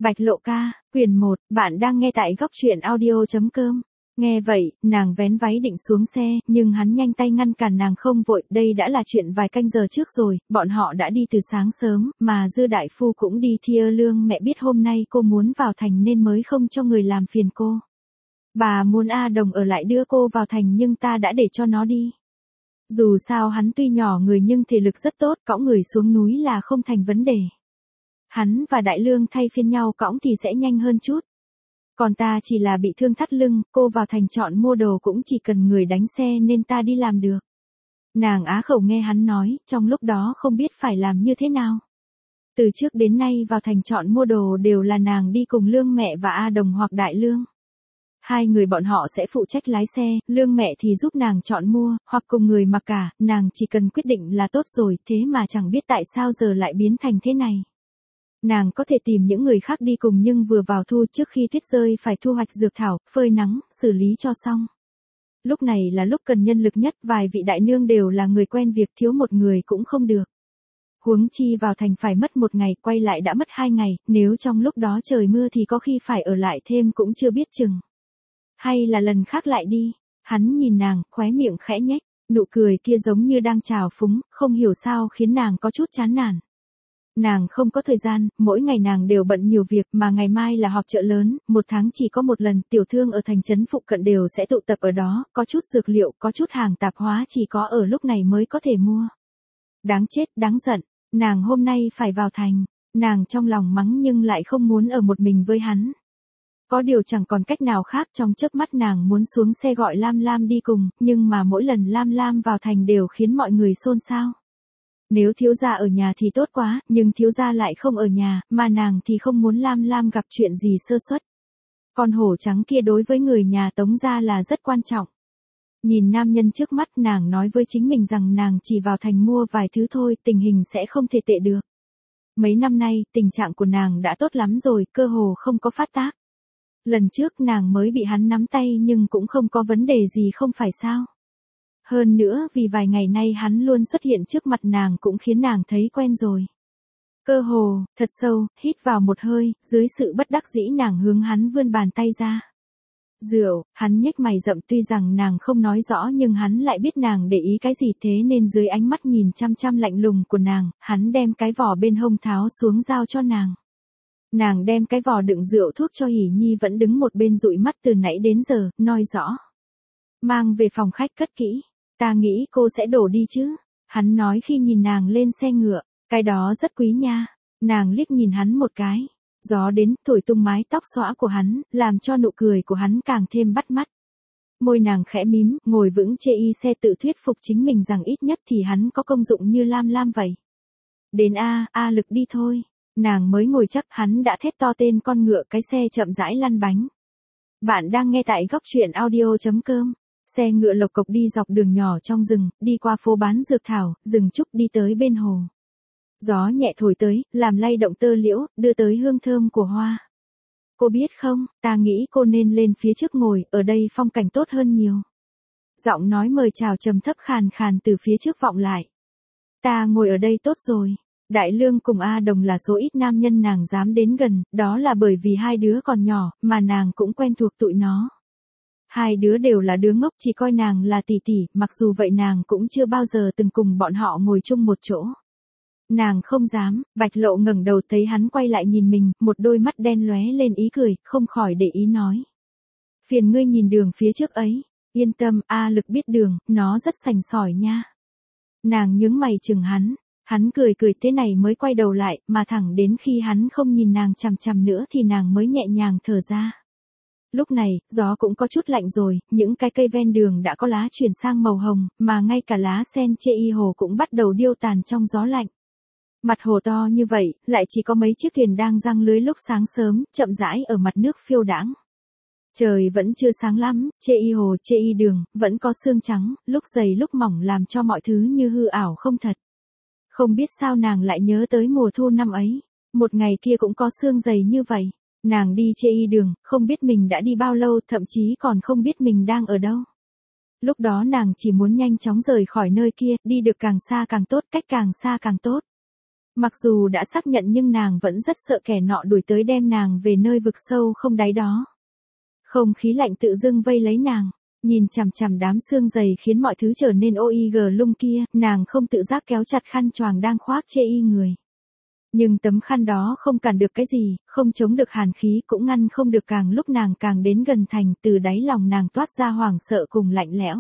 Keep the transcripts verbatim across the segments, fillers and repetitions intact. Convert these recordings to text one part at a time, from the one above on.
Bạch Lộ ca, quyển một, bạn đang nghe tại góc truyện audio chấm com. Nghe vậy, nàng vén váy định xuống xe, nhưng hắn nhanh tay ngăn cản nàng không vội, đây đã là chuyện vài canh giờ trước rồi, bọn họ đã đi từ sáng sớm, mà Dư đại phu cũng đi thia lương mẹ biết hôm nay cô muốn vào thành nên mới không cho người làm phiền cô. Bà muốn A Đồng ở lại đưa cô vào thành nhưng ta đã để cho nó đi. Dù sao hắn tuy nhỏ người nhưng thể lực rất tốt, cõng người xuống núi là không thành vấn đề. Hắn và Đại Lương thay phiên nhau cõng thì sẽ nhanh hơn chút. Còn ta chỉ là bị thương thắt lưng, cô vào thành chọn mua đồ cũng chỉ cần người đánh xe nên ta đi làm được. Nàng á khẩu nghe hắn nói, trong lúc đó không biết phải làm như thế nào. Từ trước đến nay vào thành chọn mua đồ đều là nàng đi cùng Lương mẹ và A Đồng hoặc Đại Lương. Hai người bọn họ sẽ phụ trách lái xe, Lương mẹ thì giúp nàng chọn mua, hoặc cùng người mặc cả, nàng chỉ cần quyết định là tốt rồi, thế mà chẳng biết tại sao giờ lại biến thành thế này. Nàng có thể tìm những người khác đi cùng nhưng vừa vào thu trước khi tuyết rơi phải thu hoạch dược thảo, phơi nắng, xử lý cho xong. Lúc này là lúc cần nhân lực nhất, vài vị đại nương đều là người quen việc, thiếu một người cũng không được. Huống chi vào thành phải mất một ngày, quay lại đã mất hai ngày, nếu trong lúc đó trời mưa thì có khi phải ở lại thêm cũng chưa biết chừng. Hay là lần khác lại đi, hắn nhìn nàng, khóe miệng khẽ nhếch, nụ cười kia giống như đang trào phúng, không hiểu sao khiến nàng có chút chán nản. Nàng không có thời gian, mỗi ngày nàng đều bận nhiều việc mà ngày mai là họp chợ lớn, một tháng chỉ có một lần, tiểu thương ở thành trấn phụ cận đều sẽ tụ tập ở đó, có chút dược liệu, có chút hàng tạp hóa chỉ có ở lúc này mới có thể mua. Đáng chết, đáng giận, nàng hôm nay phải vào thành, nàng trong lòng mắng nhưng lại không muốn ở một mình với hắn. Có điều chẳng còn cách nào khác, trong chớp mắt nàng muốn xuống xe gọi Lam Lam đi cùng, nhưng mà mỗi lần Lam Lam vào thành đều khiến mọi người xôn xao. Nếu thiếu gia ở nhà thì tốt quá, nhưng thiếu gia lại không ở nhà, mà nàng thì không muốn Lam Lam gặp chuyện gì sơ suất. Con hổ trắng kia đối với người nhà Tống gia là rất quan trọng. Nhìn nam nhân trước mắt, nàng nói với chính mình rằng nàng chỉ vào thành mua vài thứ thôi, tình hình sẽ không thể tệ được. Mấy năm nay, tình trạng của nàng đã tốt lắm rồi, cơ hồ không có phát tác. Lần trước nàng mới bị hắn nắm tay nhưng cũng không có vấn đề gì không phải sao. Hơn nữa vì vài ngày nay hắn luôn xuất hiện trước mặt nàng cũng khiến nàng thấy quen rồi. Cơ hồ, thật sâu, hít vào một hơi, dưới sự bất đắc dĩ nàng hướng hắn vươn bàn tay ra. Rượu, hắn nhếch mày rậm, tuy rằng nàng không nói rõ nhưng hắn lại biết nàng để ý cái gì, thế nên dưới ánh mắt nhìn chăm chăm lạnh lùng của nàng, hắn đem cái vỏ bên hông tháo xuống giao cho nàng. Nàng đem cái vỏ đựng rượu thuốc cho Hỷ Nhi vẫn đứng một bên dụi mắt từ nãy đến giờ, nói rõ. Mang về phòng khách cất kỹ, ta nghĩ cô sẽ đổ đi chứ, hắn nói khi nhìn nàng lên xe ngựa, cái đó rất quý nha, nàng liếc nhìn hắn một cái, gió đến, thổi tung mái tóc xõa của hắn, làm cho nụ cười của hắn càng thêm bắt mắt. Môi nàng khẽ mím, ngồi vững chê y xe tự thuyết phục chính mình rằng ít nhất thì hắn có công dụng như Lam Lam vậy. Đến A, A Lực đi thôi. Nàng mới ngồi chắc, hắn đã thét to tên con ngựa, cái xe chậm rãi lăn bánh. Bạn đang nghe tại góc truyện audio chấm com. Xe ngựa lộc cộc đi dọc đường nhỏ trong rừng, đi qua phố bán dược thảo, rừng trúc, đi tới bên hồ. Gió nhẹ thổi tới, làm lay động tơ liễu, đưa tới hương thơm của hoa. Cô biết không, ta nghĩ cô nên lên phía trước ngồi, ở đây phong cảnh tốt hơn nhiều. Giọng nói mời chào trầm thấp khàn khàn từ phía trước vọng lại. Ta ngồi ở đây tốt rồi. Đại Lương cùng A Đồng là số ít nam nhân nàng dám đến gần, đó là bởi vì hai đứa còn nhỏ, mà nàng cũng quen thuộc tụi nó. Hai đứa đều là đứa ngốc, chỉ coi nàng là tỷ tỷ, mặc dù vậy nàng cũng chưa bao giờ từng cùng bọn họ ngồi chung một chỗ. Nàng không dám. Bạch Lộ ngẩng đầu thấy hắn quay lại nhìn mình, một đôi mắt đen lóe lên ý cười, không khỏi để ý nói. Phiền ngươi nhìn đường phía trước ấy, yên tâm, A Lực biết đường, nó rất sành sỏi nha. Nàng nhướng mày chừng hắn. Hắn cười cười thế này mới quay đầu lại, mà thẳng đến khi hắn không nhìn nàng chằm chằm nữa thì nàng mới nhẹ nhàng thở ra. Lúc này, gió cũng có chút lạnh rồi, những cái cây ven đường đã có lá chuyển sang màu hồng, mà ngay cả lá sen chê y hồ cũng bắt đầu điêu tàn trong gió lạnh. Mặt hồ to như vậy, lại chỉ có mấy chiếc thuyền đang giăng lưới lúc sáng sớm, chậm rãi ở mặt nước phiêu đãng. Trời vẫn chưa sáng lắm, chê y hồ, chê y đường, vẫn có sương trắng, lúc dày lúc mỏng làm cho mọi thứ như hư ảo không thật. Không biết sao nàng lại nhớ tới mùa thu năm ấy, một ngày kia cũng có sương dày như vậy. Nàng đi chê y đường, không biết mình đã đi bao lâu, thậm chí còn không biết mình đang ở đâu. Lúc đó nàng chỉ muốn nhanh chóng rời khỏi nơi kia, đi được càng xa càng tốt, cách càng xa càng tốt. Mặc dù đã xác nhận nhưng nàng vẫn rất sợ kẻ nọ đuổi tới đem nàng về nơi vực sâu không đáy đó. Không khí lạnh tự dưng vây lấy nàng, nhìn chằm chằm đám xương dày khiến mọi thứ trở nên ô y gờ lung kia, nàng không tự giác kéo chặt khăn choàng đang khoác chê y người. Nhưng tấm khăn đó không cản được cái gì, không chống được hàn khí cũng ngăn không được càng lúc nàng càng đến gần thành, từ đáy lòng nàng toát ra hoảng sợ cùng lạnh lẽo.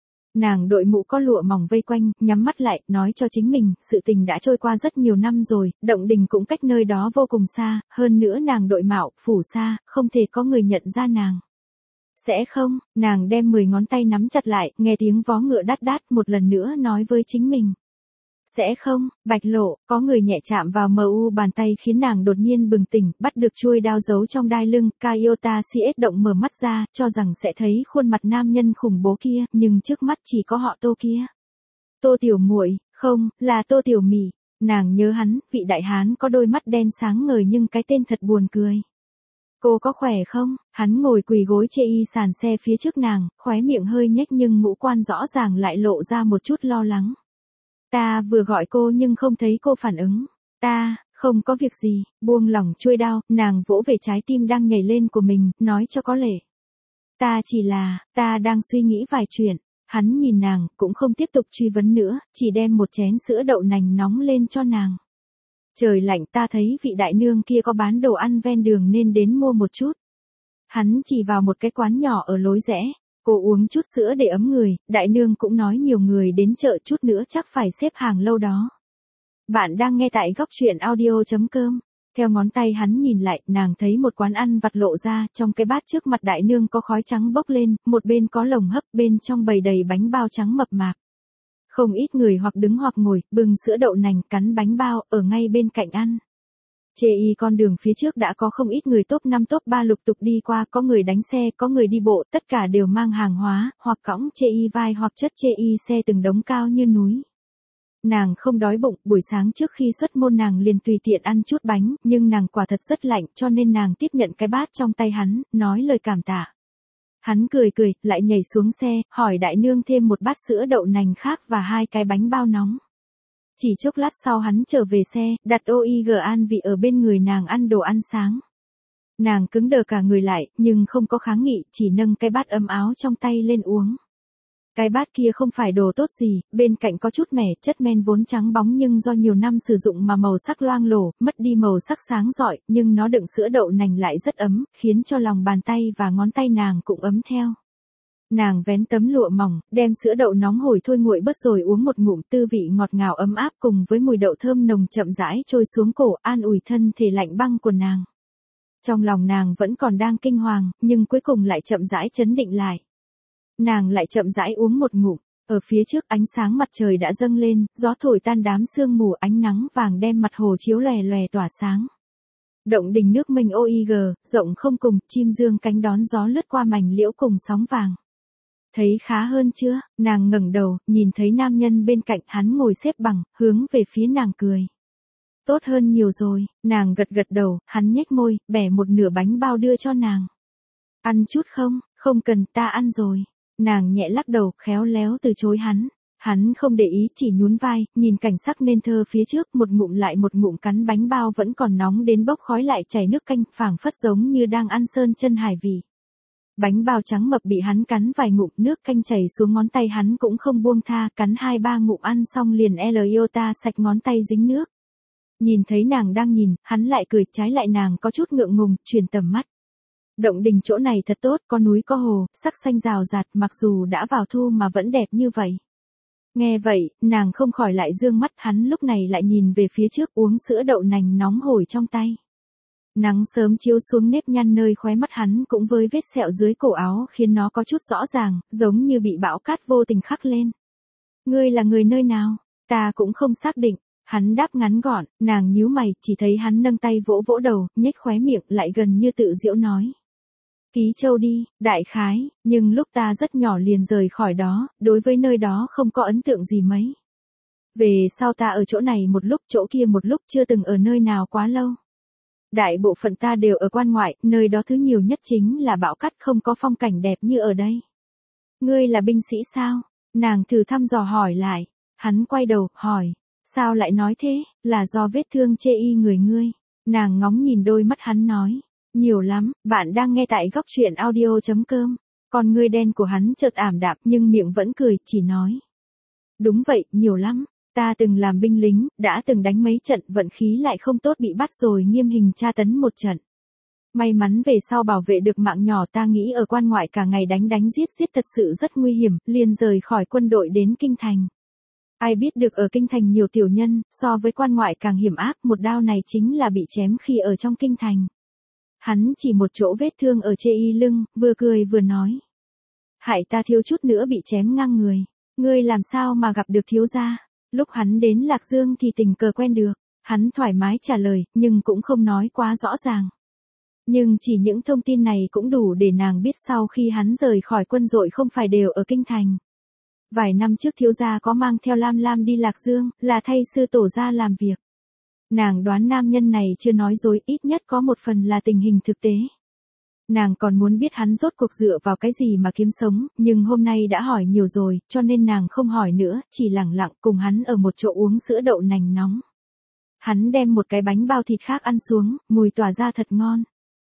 Nàng đội mũ có lụa mỏng vây quanh, nhắm mắt lại, nói cho chính mình, sự tình đã trôi qua rất nhiều năm rồi, động đình cũng cách nơi đó vô cùng xa, hơn nữa nàng đội mạo, phủ xa, không thể có người nhận ra nàng. Sẽ không, nàng đem mười ngón tay nắm chặt lại, nghe tiếng vó ngựa đát đát một lần nữa nói với chính mình. Sẽ không, Bạch Lộ, có người nhẹ chạm vào mờ u bàn tay khiến nàng đột nhiên bừng tỉnh, bắt được chuôi đao giấu trong đai lưng, Kaiota siết động mở mắt ra, cho rằng sẽ thấy khuôn mặt nam nhân khủng bố kia, nhưng trước mắt chỉ có họ Tô kia. Tô Tiểu Muội, không, là Tô Tiểu Mị. Nàng nhớ hắn, vị đại hán có đôi mắt đen sáng ngời nhưng cái tên thật buồn cười. Cô có khỏe không? Hắn ngồi quỳ gối chê y sàn xe phía trước nàng, khóe miệng hơi nhếch nhưng ngũ quan rõ ràng lại lộ ra một chút lo lắng. Ta vừa gọi cô nhưng không thấy cô phản ứng. Ta, không có việc gì, buông lỏng chuôi đao, nàng vỗ về trái tim đang nhảy lên của mình, nói cho có lệ. Ta chỉ là, ta đang suy nghĩ vài chuyện. Hắn nhìn nàng, cũng không tiếp tục truy vấn nữa, chỉ đem một chén sữa đậu nành nóng lên cho nàng. Trời lạnh, ta thấy vị đại nương kia có bán đồ ăn ven đường nên đến mua một chút. Hắn chỉ vào một cái quán nhỏ ở lối rẽ. Cô uống chút sữa để ấm người, đại nương cũng nói nhiều người đến chợ chút nữa chắc phải xếp hàng lâu đó. Bạn đang nghe tại góc truyện audio chấm com. Theo ngón tay hắn nhìn lại, nàng thấy một quán ăn vặt lộ ra, trong cái bát trước mặt đại nương có khói trắng bốc lên, một bên có lồng hấp, bên trong bày đầy bánh bao trắng mập mạp. Không ít người hoặc đứng hoặc ngồi, bưng sữa đậu nành, cắn bánh bao, ở ngay bên cạnh ăn. Chê y con đường phía trước đã có không ít người top năm top ba lục tục đi qua, có người đánh xe, có người đi bộ, tất cả đều mang hàng hóa, hoặc cõng chê y vai hoặc chất chê y xe từng đống cao như núi. Nàng không đói bụng, buổi sáng trước khi xuất môn nàng liền tùy tiện ăn chút bánh, nhưng nàng quả thật rất lạnh cho nên nàng tiếp nhận cái bát trong tay hắn, nói lời cảm tạ. Hắn cười cười, lại nhảy xuống xe, hỏi đại nương thêm một bát sữa đậu nành khác và hai cái bánh bao nóng. Chỉ chốc lát sau hắn trở về xe, đặt ô i giê an vị ở bên người nàng ăn đồ ăn sáng. Nàng cứng đờ cả người lại, nhưng không có kháng nghị, chỉ nâng cái bát ấm áo trong tay lên uống. Cái bát kia không phải đồ tốt gì, bên cạnh có chút mẻ, chất men vốn trắng bóng nhưng do nhiều năm sử dụng mà màu sắc loang lổ, mất đi màu sắc sáng rọi, nhưng nó đựng sữa đậu nành lại rất ấm, khiến cho lòng bàn tay và ngón tay nàng cũng ấm theo. Nàng vén tấm lụa mỏng, đem sữa đậu nóng hổi thôi nguội bớt rồi uống một ngụm, tư vị ngọt ngào ấm áp cùng với mùi đậu thơm nồng chậm rãi trôi xuống cổ, an ủi thân thể lạnh băng của nàng. Trong lòng nàng vẫn còn đang kinh hoàng, nhưng cuối cùng lại chậm rãi trấn định lại. Nàng lại chậm rãi uống một ngụm, ở phía trước ánh sáng mặt trời đã dâng lên, gió thổi tan đám sương mù, ánh nắng vàng đem mặt hồ chiếu lòe lòe tỏa sáng. Động đình nước mênh ô i giê, rộng không cùng, chim dương cánh đón gió lướt qua mảnh liễu cùng sóng vàng. Thấy khá hơn chưa? Nàng ngẩng đầu, nhìn thấy nam nhân bên cạnh hắn ngồi xếp bằng, hướng về phía nàng cười. Tốt hơn nhiều rồi, nàng gật gật đầu, hắn nhếch môi, bẻ một nửa bánh bao đưa cho nàng. Ăn chút không? Không cần, ta ăn rồi. Nàng nhẹ lắc đầu, khéo léo từ chối hắn. Hắn không để ý, chỉ nhún vai, nhìn cảnh sắc nên thơ phía trước, một ngụm lại một ngụm cắn bánh bao vẫn còn nóng đến bốc khói lại chảy nước canh, phảng phất giống như đang ăn sơn chân hải vị. Bánh bao trắng mập bị hắn cắn vài ngụm, nước canh chảy xuống ngón tay hắn cũng không buông tha, cắn hai ba ngụm ăn xong liền el iota sạch ngón tay dính nước. Nhìn thấy nàng đang nhìn, hắn lại cười, trái lại nàng có chút ngượng ngùng, chuyển tầm mắt. Động đình chỗ này thật tốt, có núi có hồ, sắc xanh rào rạt, mặc dù đã vào thu mà vẫn đẹp như vậy. Nghe vậy, nàng không khỏi lại dương mắt, hắn lúc này lại nhìn về phía trước uống sữa đậu nành nóng hổi trong tay. Nắng sớm chiếu xuống nếp nhăn nơi khóe mắt hắn cũng với vết sẹo dưới cổ áo khiến nó có chút rõ ràng, giống như bị bão cát vô tình khắc lên. Ngươi là người nơi nào? Ta cũng không xác định. Hắn đáp ngắn gọn, nàng nhíu mày, chỉ thấy hắn nâng tay vỗ vỗ đầu, nhếch khóe miệng lại gần như tự giễu nói. Ký Châu đi, đại khái, nhưng lúc ta rất nhỏ liền rời khỏi đó, đối với nơi đó không có ấn tượng gì mấy. Về sau ta ở chỗ này một lúc, chỗ kia một lúc, chưa từng ở nơi nào quá lâu. Đại bộ phận ta đều ở quan ngoại, nơi đó thứ nhiều nhất chính là bão cát, không có phong cảnh đẹp như ở đây. Ngươi là binh sĩ sao? Nàng thử thăm dò hỏi lại. Hắn quay đầu, hỏi. Sao lại nói thế, là do vết thương chê y người ngươi. Nàng ngóng nhìn đôi mắt hắn nói. Nhiều lắm, bạn đang nghe tại góc truyện audio.com. Con ngươi đen của hắn chợt ảm đạm nhưng miệng vẫn cười, chỉ nói. Đúng vậy, nhiều lắm. Ta từng làm binh lính, đã từng đánh mấy trận, vận khí lại không tốt bị bắt rồi nghiêm hình tra tấn một trận. May mắn về sau bảo vệ được mạng nhỏ, ta nghĩ ở quan ngoại cả ngày đánh đánh giết giết thật sự rất nguy hiểm, liền rời khỏi quân đội đến kinh thành. Ai biết được ở kinh thành nhiều tiểu nhân, so với quan ngoại càng hiểm ác, một đao này chính là bị chém khi ở trong kinh thành. Hắn chỉ một chỗ vết thương ở chê y lưng, vừa cười vừa nói. Hại ta thiếu chút nữa bị chém ngang người. Ngươi làm sao mà gặp được thiếu gia? Lúc hắn đến Lạc Dương thì tình cờ quen được. Hắn thoải mái trả lời, nhưng cũng không nói quá rõ ràng. Nhưng chỉ những thông tin này cũng đủ để nàng biết sau khi hắn rời khỏi quân đội không phải đều ở kinh thành. Vài năm trước thiếu gia có mang theo Lam Lam đi Lạc Dương, là thay sư tổ gia làm việc. Nàng đoán nam nhân này chưa nói dối, ít nhất có một phần là tình hình thực tế. Nàng còn muốn biết hắn rốt cuộc dựa vào cái gì mà kiếm sống, nhưng hôm nay đã hỏi nhiều rồi, cho nên nàng không hỏi nữa, chỉ lẳng lặng cùng hắn ở một chỗ uống sữa đậu nành nóng. Hắn đem một cái bánh bao thịt khác ăn xuống, mùi tỏa ra thật ngon.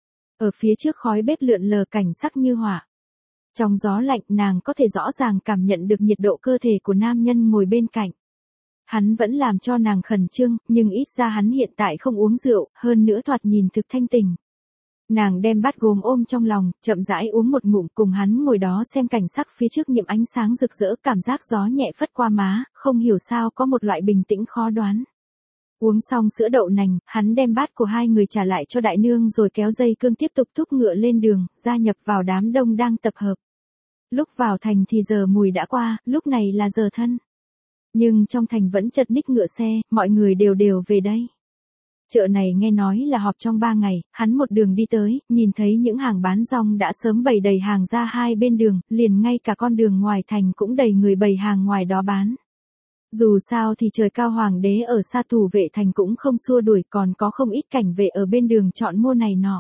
Ở phía trước khói bếp lượn lờ cảnh sắc như hỏa. Trong gió lạnh nàng có thể rõ ràng cảm nhận được nhiệt độ cơ thể của nam nhân ngồi bên cạnh. Hắn vẫn làm cho nàng khẩn trương, nhưng ít ra hắn hiện tại không uống rượu, hơn nữa thoạt nhìn thực thanh tình. Nàng đem bát gốm ôm trong lòng, chậm rãi uống một ngụm, cùng hắn ngồi đó xem cảnh sắc phía trước nhiệm ánh sáng rực rỡ, cảm giác gió nhẹ phất qua má, không hiểu sao có một loại bình tĩnh khó đoán. Uống xong sữa đậu nành, hắn đem bát của hai người trả lại cho đại nương rồi kéo dây cương tiếp tục thúc ngựa lên đường, gia nhập vào đám đông đang tập hợp. Lúc vào thành thì giờ mùi đã qua, lúc này là giờ thân. Nhưng trong thành vẫn chật ních ngựa xe, mọi người đều đều về đây. Chợ này nghe nói là họp trong ba ngày, hắn một đường đi tới, nhìn thấy những hàng bán rong đã sớm bày đầy hàng ra hai bên đường, liền ngay cả con đường ngoài thành cũng đầy người bày hàng ngoài đó bán. Dù sao thì trời cao hoàng đế ở xa thủ vệ thành cũng không xua đuổi, còn có không ít cảnh vệ ở bên đường chọn mua này nọ.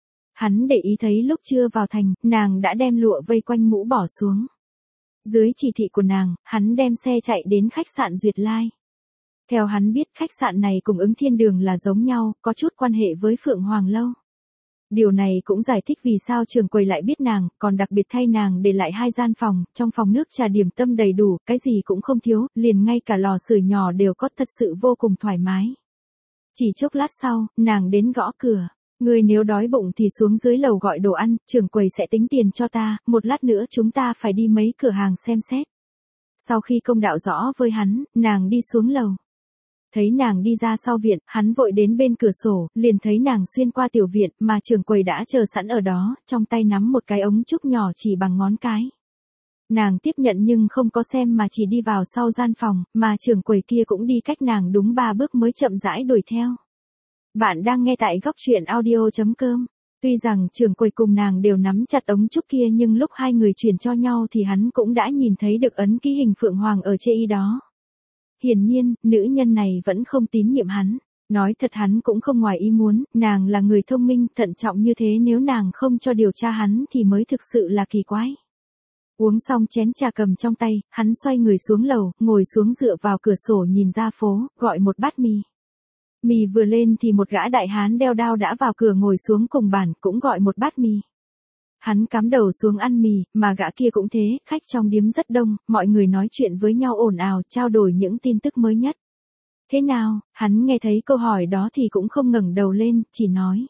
Hắn để ý thấy lúc chưa vào thành, nàng đã đem lụa vây quanh mũ bỏ xuống. Dưới chỉ thị của nàng, hắn đem xe chạy đến khách sạn Duyệt Lai. Theo hắn biết khách sạn này cùng Ứng Thiên Đường là giống nhau, có chút quan hệ với Phượng Hoàng Lâu. Điều này cũng giải thích vì sao trưởng quầy lại biết nàng, còn đặc biệt thay nàng để lại hai gian phòng, trong phòng nước trà điểm tâm đầy đủ, cái gì cũng không thiếu, liền ngay cả lò sưởi nhỏ đều có, thật sự vô cùng thoải mái. Chỉ chốc lát sau, nàng đến gõ cửa. Ngươi nếu đói bụng thì xuống dưới lầu gọi đồ ăn, trưởng quầy sẽ tính tiền cho ta, một lát nữa chúng ta phải đi mấy cửa hàng xem xét. Sau khi công đạo rõ với hắn, nàng đi xuống lầu. Thấy nàng đi ra sau viện, hắn vội đến bên cửa sổ, liền thấy nàng xuyên qua tiểu viện, mà trưởng quầy đã chờ sẵn ở đó, trong tay nắm một cái ống trúc nhỏ chỉ bằng ngón cái. Nàng tiếp nhận nhưng không có xem mà chỉ đi vào sau gian phòng, mà trưởng quầy kia cũng đi cách nàng đúng ba bước mới chậm rãi đuổi theo. Bạn đang nghe tại góc truyện audio.com. Tuy rằng trưởng quầy cùng nàng đều nắm chặt ống trúc kia nhưng lúc hai người chuyển cho nhau thì hắn cũng đã nhìn thấy được ấn ký hình Phượng Hoàng ở chê y đó. Hiển nhiên, nữ nhân này vẫn không tín nhiệm hắn. Nói thật hắn cũng không ngoài ý muốn, nàng là người thông minh, thận trọng như thế, nếu nàng không cho điều tra hắn thì mới thực sự là kỳ quái. Uống xong chén trà cầm trong tay, hắn xoay người xuống lầu, ngồi xuống dựa vào cửa sổ nhìn ra phố, gọi một bát mì. Mì vừa lên thì một gã đại hán đeo đao đã vào cửa ngồi xuống cùng bàn, cũng gọi một bát mì. Hắn cắm đầu xuống ăn mì, mà gã kia cũng thế, khách trong điếm rất đông, mọi người nói chuyện với nhau ồn ào, trao đổi những tin tức mới nhất. Thế nào, hắn nghe thấy câu hỏi đó thì cũng không ngẩng đầu lên, chỉ nói.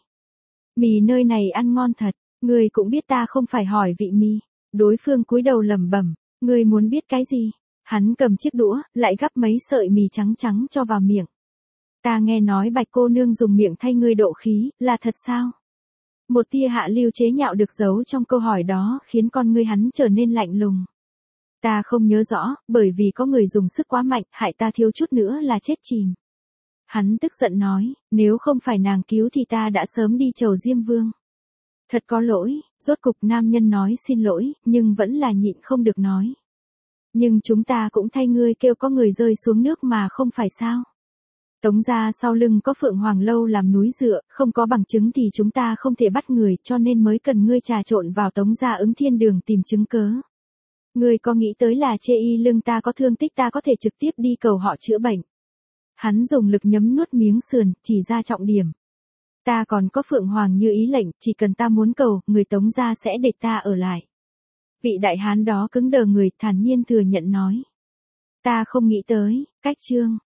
Mì nơi này ăn ngon thật, ngươi cũng biết ta không phải hỏi vị mì. Đối phương cúi đầu lẩm bẩm, ngươi muốn biết cái gì? Hắn cầm chiếc đũa, lại gắp mấy sợi mì trắng trắng cho vào miệng. Ta nghe nói Bạch cô nương dùng miệng thay ngươi độ khí, là thật sao? Một tia hạ lưu chế nhạo được giấu trong câu hỏi đó khiến con ngươi hắn trở nên lạnh lùng. Ta không nhớ rõ, bởi vì có người dùng sức quá mạnh, hại ta thiếu chút nữa là chết chìm. Hắn tức giận nói, nếu không phải nàng cứu thì ta đã sớm đi chầu Diêm Vương. Thật có lỗi, rốt cục nam nhân nói xin lỗi, nhưng vẫn là nhịn không được nói. Nhưng chúng ta cũng thay ngươi kêu có người rơi xuống nước mà không phải sao? Tống gia sau lưng có Phượng Hoàng Lâu làm núi dựa, không có bằng chứng thì chúng ta không thể bắt người, cho nên mới cần ngươi trà trộn vào Tống gia Ứng Thiên Đường tìm chứng cớ. Ngươi có nghĩ tới là chê y lưng ta có thương tích ta có thể trực tiếp đi cầu họ chữa bệnh. Hắn dùng lực nhấm nuốt miếng sườn, chỉ ra trọng điểm. Ta còn có Phượng Hoàng như ý lệnh, chỉ cần ta muốn cầu, người Tống gia sẽ để ta ở lại. Vị đại hán đó cứng đờ người, thản nhiên thừa nhận nói. Ta không nghĩ tới, cách trương.